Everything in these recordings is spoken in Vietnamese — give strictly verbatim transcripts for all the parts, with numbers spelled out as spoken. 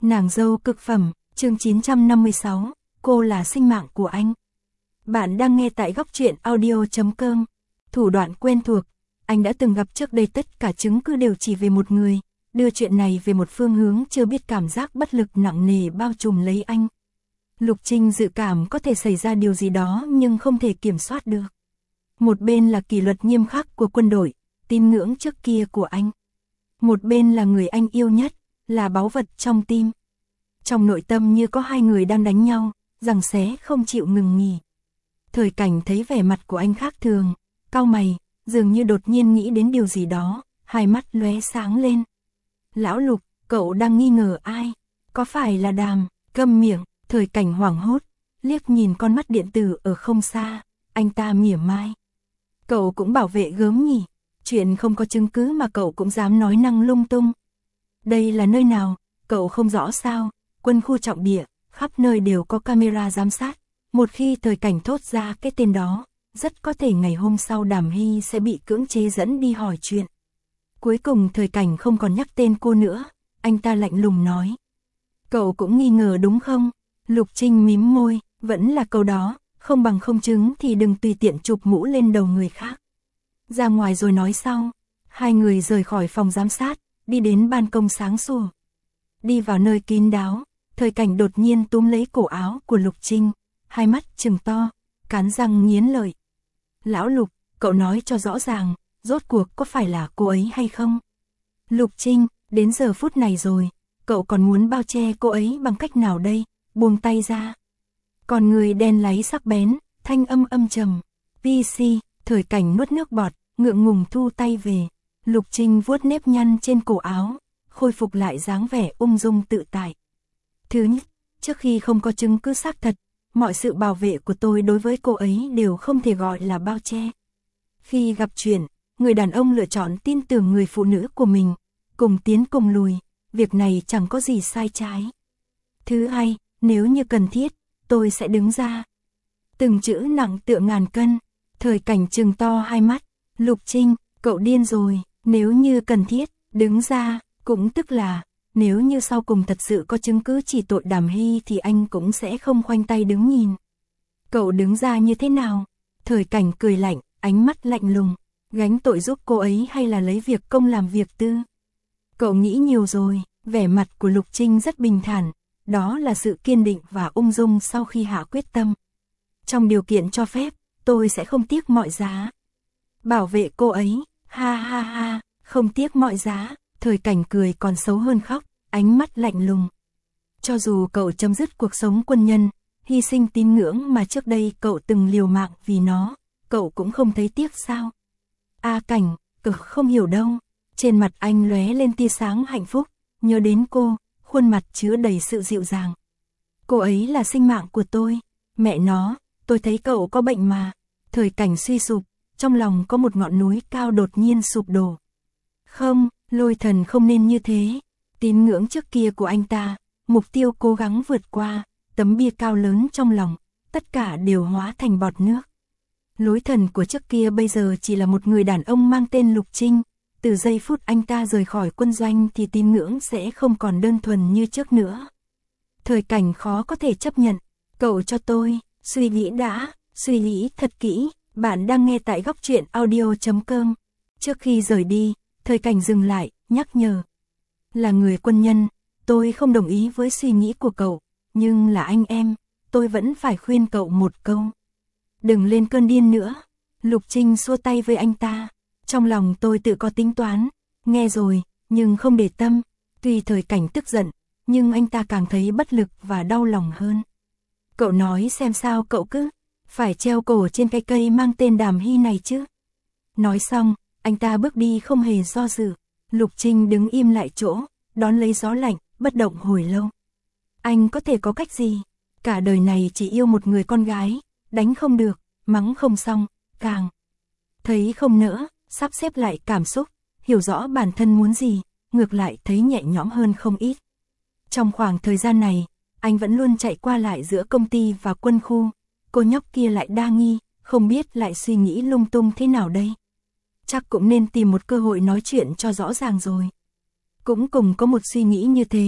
Nàng dâu cực phẩm, chương chín trăm năm mươi sáu, cô là sinh mạng của anh. Bạn đang nghe tại góc truyện audio chấm com. Thủ đoạn quen thuộc, anh đã từng gặp trước đây, tất cả chứng cứ đều chỉ về một người, đưa chuyện này về một phương hướng chưa biết, cảm giác bất lực nặng nề bao trùm lấy anh. Lục Trinh dự cảm có thể xảy ra điều gì đó nhưng không thể kiểm soát được. Một bên là kỷ luật nghiêm khắc của quân đội, tín ngưỡng trước kia của anh. Một bên là người anh yêu nhất, là báu vật trong tim. Trong nội tâm như có hai người đang đánh nhau, giằng xé không chịu ngừng nghỉ. Thời Cảnh thấy vẻ mặt của anh khác thường, cau mày, dường như đột nhiên nghĩ đến điều gì đó, hai mắt lóe sáng lên. Lão Lục, cậu đang nghi ngờ ai? Có phải là Đàm? Câm miệng. Thời Cảnh hoảng hốt, liếc nhìn con mắt điện tử ở không xa, anh ta mỉa mai. Cậu cũng bảo vệ gớm nhỉ? Chuyện không có chứng cứ mà cậu cũng dám nói năng lung tung. Đây là nơi nào, cậu không rõ sao? Quân khu trọng địa, khắp nơi đều có camera giám sát. Một khi Thời Cảnh thốt ra cái tên đó, rất có thể ngày hôm sau Đàm Hy sẽ bị cưỡng chế dẫn đi hỏi chuyện. Cuối cùng Thời Cảnh không còn nhắc tên cô nữa, anh ta lạnh lùng nói. Cậu cũng nghi ngờ đúng không? Lục Trinh mím môi, vẫn là câu đó, không bằng không chứng thì đừng tùy tiện chụp mũ lên đầu người khác. Ra ngoài rồi nói sau. Hai người rời khỏi phòng giám sát, đi đến ban công sáng sủa. Đi vào nơi kín đáo, Thời Cảnh đột nhiên túm lấy cổ áo của Lục Trinh, hai mắt trừng to, cắn răng nghiến lợi. Lão Lục, cậu nói cho rõ ràng, rốt cuộc có phải là cô ấy hay không? Lục Trinh, đến giờ phút này rồi, cậu còn muốn bao che cô ấy bằng cách nào đây? Buông tay ra. Còn người đen láy sắc bén, thanh âm âm trầm. pê xê, Thời Cảnh nuốt nước bọt, ngượng ngùng thu tay về. Lục Trinh vuốt nếp nhăn trên cổ áo, khôi phục lại dáng vẻ ung dung tự tại. Thứ nhất, trước khi không có chứng cứ xác thật, mọi sự bảo vệ của tôi đối với cô ấy đều không thể gọi là bao che. Khi gặp chuyện, người đàn ông lựa chọn tin tưởng người phụ nữ của mình, cùng tiến cùng lùi, việc này chẳng có gì sai trái. Thứ hai, nếu như cần thiết, tôi sẽ đứng ra. Từng chữ nặng tựa ngàn cân. Thời Cảnh trừng to hai mắt. Lục Trinh, cậu điên rồi. Nếu như cần thiết, đứng ra, cũng tức là, nếu như sau cùng thật sự có chứng cứ chỉ tội Đàm Hy thì anh cũng sẽ không khoanh tay đứng nhìn. Cậu đứng ra như thế nào? Thời Cảnh cười lạnh, ánh mắt lạnh lùng. Gánh tội giúp cô ấy hay là lấy việc công làm việc tư? Cậu nghĩ nhiều rồi. Vẻ mặt của Lục Trinh rất bình thản. Đó là sự kiên định và ung dung sau khi hạ quyết tâm. Trong điều kiện cho phép, tôi sẽ không tiếc mọi giá. Bảo vệ cô ấy, ha ha ha, không tiếc mọi giá. Thời Cảnh cười còn xấu hơn khóc, ánh mắt lạnh lùng. Cho dù cậu chấm dứt cuộc sống quân nhân, hy sinh tín ngưỡng mà trước đây cậu từng liều mạng vì nó, cậu cũng không thấy tiếc sao? A Cảnh, cậu không hiểu đâu. Trên mặt anh lóe lên tia sáng hạnh phúc, nhớ đến cô. Khuôn mặt chứa đầy sự dịu dàng. Cô ấy là sinh mạng của tôi. Mẹ nó, tôi thấy cậu có bệnh mà. Thời Cảnh suy sụp, trong lòng có một ngọn núi cao đột nhiên sụp đổ. Không, Lôi Thần không nên như thế. Tín ngưỡng trước kia của anh ta, mục tiêu cố gắng vượt qua, tấm bia cao lớn trong lòng, tất cả đều hóa thành bọt nước. Lối Thần của trước kia bây giờ chỉ là một người đàn ông mang tên Lục Trinh. Từ giây phút anh ta rời khỏi quân doanh thì tín ngưỡng sẽ không còn đơn thuần như trước nữa. Thời Cảnh khó có thể chấp nhận. Cậu cho tôi, suy nghĩ đã, suy nghĩ thật kỹ. Bạn đang nghe tại góc truyện audio chấm com. Trước khi rời đi, Thời Cảnh dừng lại, nhắc nhở. Là người quân nhân, tôi không đồng ý với suy nghĩ của cậu. Nhưng là anh em, tôi vẫn phải khuyên cậu một câu. Đừng lên cơn điên nữa. Lục Trinh xua tay với anh ta. Trong lòng tôi tự có tính toán, nghe rồi, nhưng không để tâm. Tuy Thời Cảnh tức giận, nhưng anh ta càng thấy bất lực và đau lòng hơn. Cậu nói xem sao cậu cứ phải treo cổ trên cái cây mang tên Đàm Hy này chứ. Nói xong, anh ta bước đi không hề do dự. Lục Trinh đứng im lại chỗ, đón lấy gió lạnh, bất động hồi lâu. Anh có thể có cách gì? Cả đời này chỉ yêu một người con gái, đánh không được, mắng không xong, càng thấy không nỡ. Sắp xếp lại cảm xúc, hiểu rõ bản thân muốn gì, ngược lại thấy nhẹ nhõm hơn không ít. Trong khoảng thời gian này, anh vẫn luôn chạy qua lại giữa công ty và quân khu. Cô nhóc kia lại đa nghi, không biết lại suy nghĩ lung tung thế nào đây. Chắc cũng nên tìm một cơ hội nói chuyện cho rõ ràng rồi. Cũng cùng có một suy nghĩ như thế,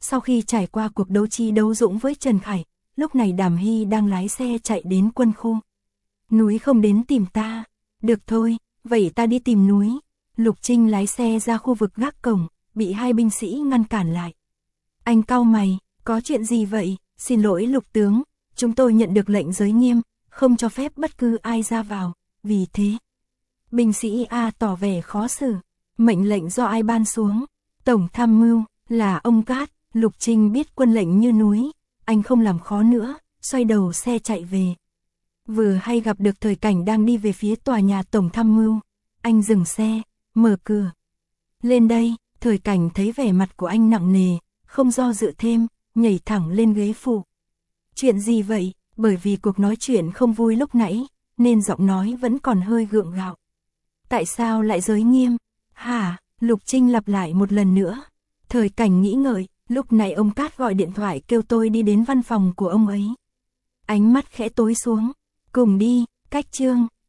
Sau khi trải qua cuộc đấu trí đấu dũng với Trần Khải, lúc này Đàm Hy đang lái xe chạy đến quân khu. Núi không đến tìm ta. Được thôi, vậy ta đi tìm Núi. Lục Trinh lái xe ra khu vực gác cổng, bị hai binh sĩ ngăn cản lại. Anh cau mày, có chuyện gì vậy? Xin lỗi Lục tướng, chúng tôi nhận được lệnh giới nghiêm, không cho phép bất cứ ai ra vào, vì thế. Binh sĩ A tỏ vẻ khó xử, mệnh lệnh do ai ban xuống? Tổng tham mưu, là ông Cát. Lục Trinh biết quân lệnh như núi, anh không làm khó nữa, xoay đầu xe chạy về. Vừa hay gặp được Thời Cảnh đang đi về phía tòa nhà Tổng tham mưu, anh dừng xe, mở cửa. Lên đây, Thời Cảnh thấy vẻ mặt của anh nặng nề, không do dự thêm, nhảy thẳng lên ghế phụ. Chuyện gì vậy? Bởi vì cuộc nói chuyện không vui lúc nãy, nên giọng nói vẫn còn hơi gượng gạo. Tại sao lại giới nghiêm? Hả? Lục Trinh lặp lại một lần nữa. Thời Cảnh nghĩ ngợi, lúc này ông Cát gọi điện thoại kêu tôi đi đến văn phòng của ông ấy. Ánh mắt khẽ tối xuống. Cùng đi, Cách Trương,